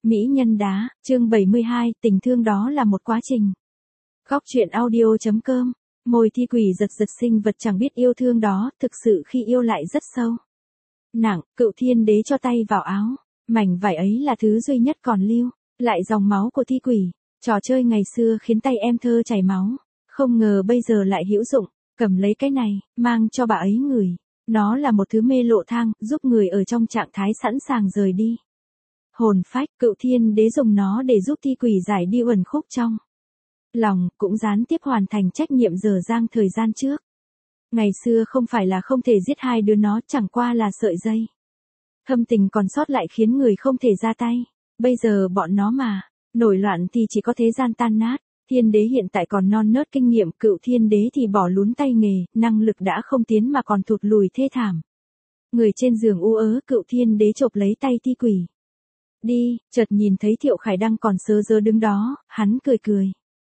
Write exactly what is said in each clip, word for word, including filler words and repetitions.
Mỹ nhân đá, chương bảy mươi hai, tình thương đó là một quá trình. Góc truyện audio.com, môi thi quỷ giật giật sinh vật chẳng biết yêu thương đó, thực sự khi yêu lại rất sâu. Nặng, cựu thiên đế cho tay vào áo, mảnh vải ấy là thứ duy nhất còn lưu, lại dòng máu của thi quỷ. Trò chơi ngày xưa khiến tay em thơ chảy máu, không ngờ bây giờ lại hữu dụng, cầm lấy cái này, mang cho bà ấy ngửi. Nó là một thứ mê lộ thang, giúp người ở trong trạng thái sẵn sàng rời đi. Hồn phách, cựu thiên đế dùng nó để giúp thi quỷ giải đi uẩn khúc trong lòng, cũng gián tiếp hoàn thành trách nhiệm dở dang thời gian trước. Ngày xưa không phải là không thể giết hai đứa nó, chẳng qua là sợi dây thâm tình còn sót lại khiến người không thể ra tay. Bây giờ bọn nó mà nổi loạn thì chỉ có thế gian tan nát. Thiên đế hiện tại còn non nớt kinh nghiệm, cựu thiên đế thì bỏ lún tay nghề, năng lực đã không tiến mà còn thụt lùi thê thảm. Người trên giường u ớ, cựu thiên đế chộp lấy tay thi quỷ. Đi, chợt nhìn thấy Thiệu Khải Đăng còn sớ rớ đứng đó, hắn cười cười.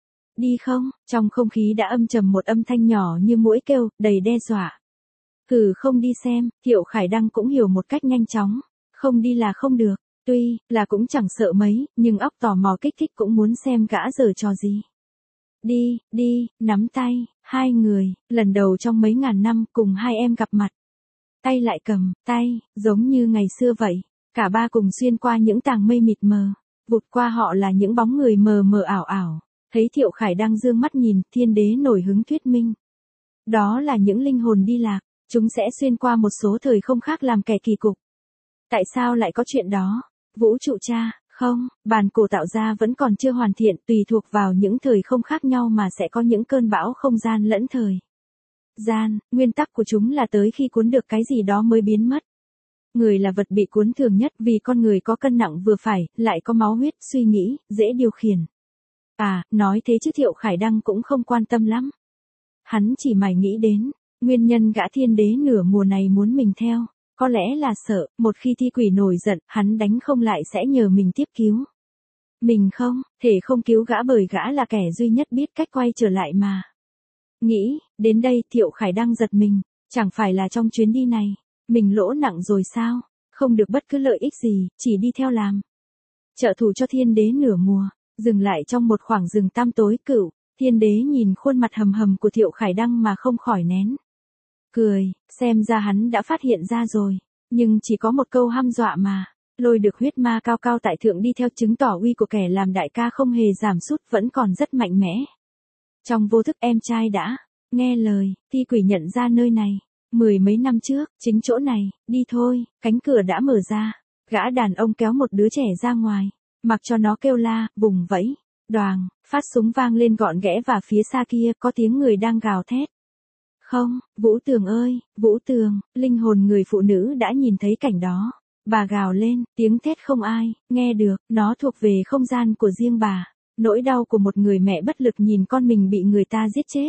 Đi không? Trong không khí đã âm trầm một âm thanh nhỏ như muỗi kêu, đầy đe dọa. Hừ, không đi xem. Thiệu Khải Đăng cũng hiểu một cách nhanh chóng. Không đi là không được. Tuy là cũng chẳng sợ mấy, nhưng óc tò mò kích thích cũng muốn xem gã giở trò gì. Đi, đi, nắm tay, hai người, lần đầu trong mấy ngàn năm cùng hai em gặp mặt. Tay lại cầm, tay, giống như ngày xưa vậy. Cả ba cùng xuyên qua những tàng mây mịt mờ, vụt qua họ là những bóng người mờ mờ ảo ảo. Thấy Thiệu Khải đang dương mắt nhìn, thiên đế nổi hứng thuyết minh. Đó là những linh hồn đi lạc, chúng sẽ xuyên qua một số thời không khác làm kẻ kỳ cục. Tại sao lại có chuyện đó? Vũ trụ cha, không, bản cổ tạo ra vẫn còn chưa hoàn thiện, tùy thuộc vào những thời không khác nhau mà sẽ có những cơn bão không gian lẫn thời gian, nguyên tắc của chúng là tới khi cuốn được cái gì đó mới biến mất. Người là vật bị cuốn thường nhất vì con người có cân nặng vừa phải, lại có máu huyết, suy nghĩ, dễ điều khiển. À, nói thế chứ Thiệu Khải Đăng cũng không quan tâm lắm. Hắn chỉ mải nghĩ đến, nguyên nhân gã thiên đế nửa mùa này muốn mình theo. Có lẽ là sợ, một khi thi quỷ nổi giận, hắn đánh không lại sẽ nhờ mình tiếp cứu. Mình không, thể không cứu gã bởi gã là kẻ duy nhất biết cách quay trở lại mà. Nghĩ, đến đây Thiệu Khải Đăng giật mình, chẳng phải là trong chuyến đi này, mình lỗ nặng rồi sao, không được bất cứ lợi ích gì, chỉ đi theo làm trợ thủ cho thiên đế nửa mùa, dừng lại trong một khoảng rừng tăm tối. Cựu thiên đế nhìn khuôn mặt hầm hầm của Thiệu Khải Đăng mà không khỏi nén cười, xem ra hắn đã phát hiện ra rồi, nhưng chỉ có một câu hăm dọa mà, lôi được huyết ma cao cao tại thượng đi theo chứng tỏ uy của kẻ làm đại ca không hề giảm sút, vẫn còn rất mạnh mẽ. Trong vô thức em trai đã nghe lời, thi quỷ nhận ra nơi này, mười mấy năm trước, chính chỗ này, đi thôi, cánh cửa đã mở ra, gã đàn ông kéo một đứa trẻ ra ngoài, mặc cho nó kêu la, vùng vẫy, đoàng, phát súng vang lên gọn ghẽ và phía xa kia có tiếng người đang gào thét. Không, Vũ Tường ơi, Vũ Tường, linh hồn người phụ nữ đã nhìn thấy cảnh đó. Bà gào lên, tiếng thét không ai nghe được, nó thuộc về không gian của riêng bà. Nỗi đau của một người mẹ bất lực nhìn con mình bị người ta giết chết.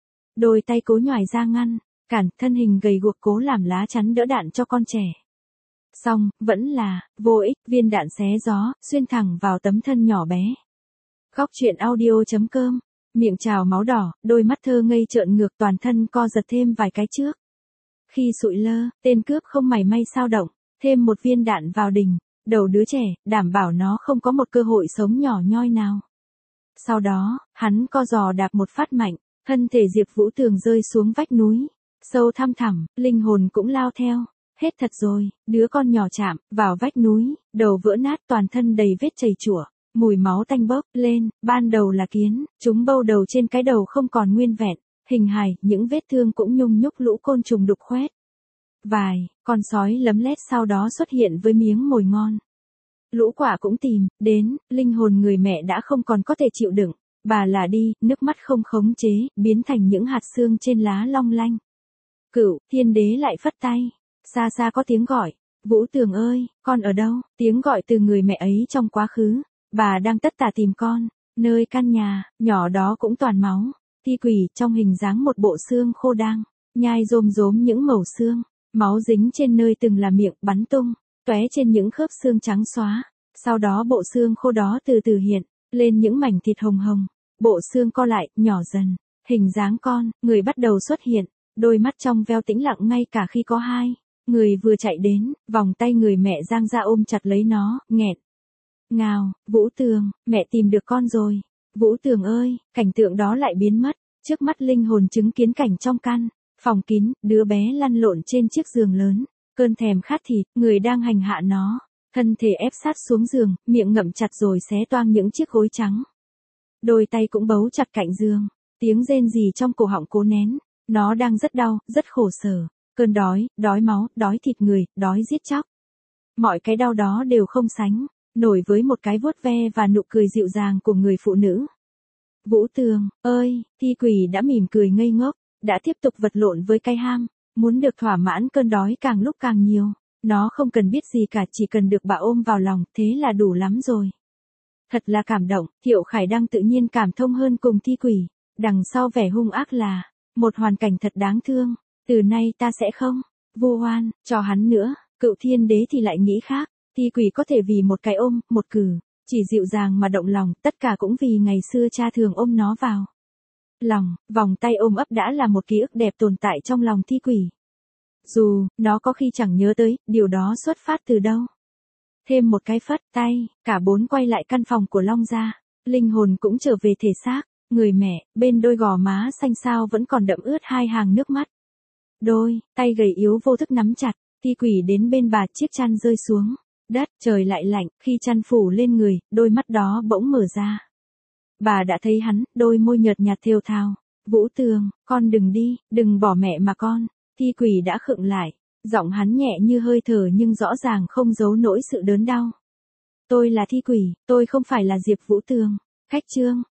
Đôi tay cố nhoài ra ngăn, cản, thân hình gầy guộc cố làm lá chắn đỡ đạn cho con trẻ. Xong, vẫn là, vô ích, viên đạn xé gió, xuyên thẳng vào tấm thân nhỏ bé. Góc truyện audio.com, miệng trào máu đỏ, đôi mắt thơ ngây trợn ngược, toàn thân co giật thêm vài cái trước. Khi sụi lơ, tên cướp không mảy may sao động, thêm một viên đạn vào đỉnh đầu đứa trẻ, đảm bảo nó không có một cơ hội sống nhỏ nhoi nào. Sau đó, hắn co giò đạp một phát mạnh, thân thể Diệp Vũ Tường rơi xuống vách núi, sâu thăm thẳm, linh hồn cũng lao theo. Hết thật rồi, đứa con nhỏ chạm vào vách núi, đầu vỡ nát, toàn thân đầy vết chầy chủa, mùi máu tanh bốc lên. Ban đầu là kiến, chúng bâu đầu trên cái đầu không còn nguyên vẹn, hình hài, những vết thương cũng nhung nhúc lũ côn trùng đục khoét. Vài con sói lấm lét sau đó xuất hiện với miếng mồi ngon. Lũ quả cũng tìm đến, linh hồn người mẹ đã không còn có thể chịu đựng, bà là đi, nước mắt không khống chế, biến thành những hạt xương trên lá long lanh. Cựu thiên đế lại phất tay, xa xa có tiếng gọi, Vũ Tường ơi, con ở đâu? Tiếng gọi từ người mẹ ấy trong quá khứ, bà đang tất tả tìm con, nơi căn nhà nhỏ đó cũng toàn máu. Thi quỷ trong hình dáng một bộ xương khô đang nhai rôm rốm những mẩu xương, máu dính trên nơi từng là miệng, bắn tung tóe trên những khớp xương trắng xóa. Sau đó bộ xương khô đó từ từ hiện lên những mảnh thịt hồng hồng, bộ xương co lại, nhỏ dần, hình dáng con người bắt đầu xuất hiện, đôi mắt trong veo tĩnh lặng ngay cả khi có hai người vừa chạy đến, vòng tay người mẹ giang ra ôm chặt lấy nó, nghẹn Ngào, Vũ Tường, mẹ tìm được con rồi. Vũ Tường ơi, cảnh tượng đó lại biến mất. Trước mắt linh hồn chứng kiến cảnh trong căn phòng kín, đứa bé lăn lộn trên chiếc giường lớn. Cơn thèm khát thịt, người đang hành hạ nó. Thân thể ép sát xuống giường, miệng ngậm chặt rồi xé toang những chiếc gối trắng. Đôi tay cũng bấu chặt cạnh giường. Tiếng rên rỉ trong cổ họng cố nén. Nó đang rất đau, rất khổ sở. Cơn đói, đói máu, đói thịt người, đói giết chóc. Mọi cái đau đó đều không sánh nổi với một cái vuốt ve và nụ cười dịu dàng của người phụ nữ. Vũ Tường, ơi, Thi Quỷ đã mỉm cười ngây ngốc, đã tiếp tục vật lộn với cái ham, muốn được thỏa mãn cơn đói càng lúc càng nhiều. Nó không cần biết gì cả, chỉ cần được bà ôm vào lòng, thế là đủ lắm rồi. Thật là cảm động, Thiệu Khải đang tự nhiên cảm thông hơn cùng Thi Quỷ. Đằng sau vẻ hung ác là một hoàn cảnh thật đáng thương. Từ nay ta sẽ không vu oan cho hắn nữa. Cựu Thiên Đế thì lại nghĩ khác. Thi Quỷ có thể vì một cái ôm, một cử chỉ dịu dàng mà động lòng, tất cả cũng vì ngày xưa cha thường ôm nó vào lòng. Vòng tay ôm ấp đã là một ký ức đẹp tồn tại trong lòng Thi Quỷ. Dù nó có khi chẳng nhớ tới điều đó xuất phát từ đâu. Thêm một cái phất tay, cả bốn quay lại căn phòng của Long gia. Linh hồn cũng trở về thể xác. Người mẹ, bên đôi gò má xanh xao vẫn còn đậm ướt hai hàng nước mắt. Đôi tay gầy yếu vô thức nắm chặt. Thi Quỷ đến bên bà, chiếc chăn rơi xuống đất, trời lại lạnh, khi chăn phủ lên người, đôi mắt đó bỗng mở ra. Bà đã thấy hắn, đôi môi nhợt nhạt thều thào. Vũ Tường, con đừng đi, đừng bỏ mẹ mà con. Thi Quỷ đã khựng lại, giọng hắn nhẹ như hơi thở nhưng rõ ràng không giấu nỗi sự đớn đau. Tôi là Thi Quỷ, tôi không phải là Diệp Vũ Tường. Khách chương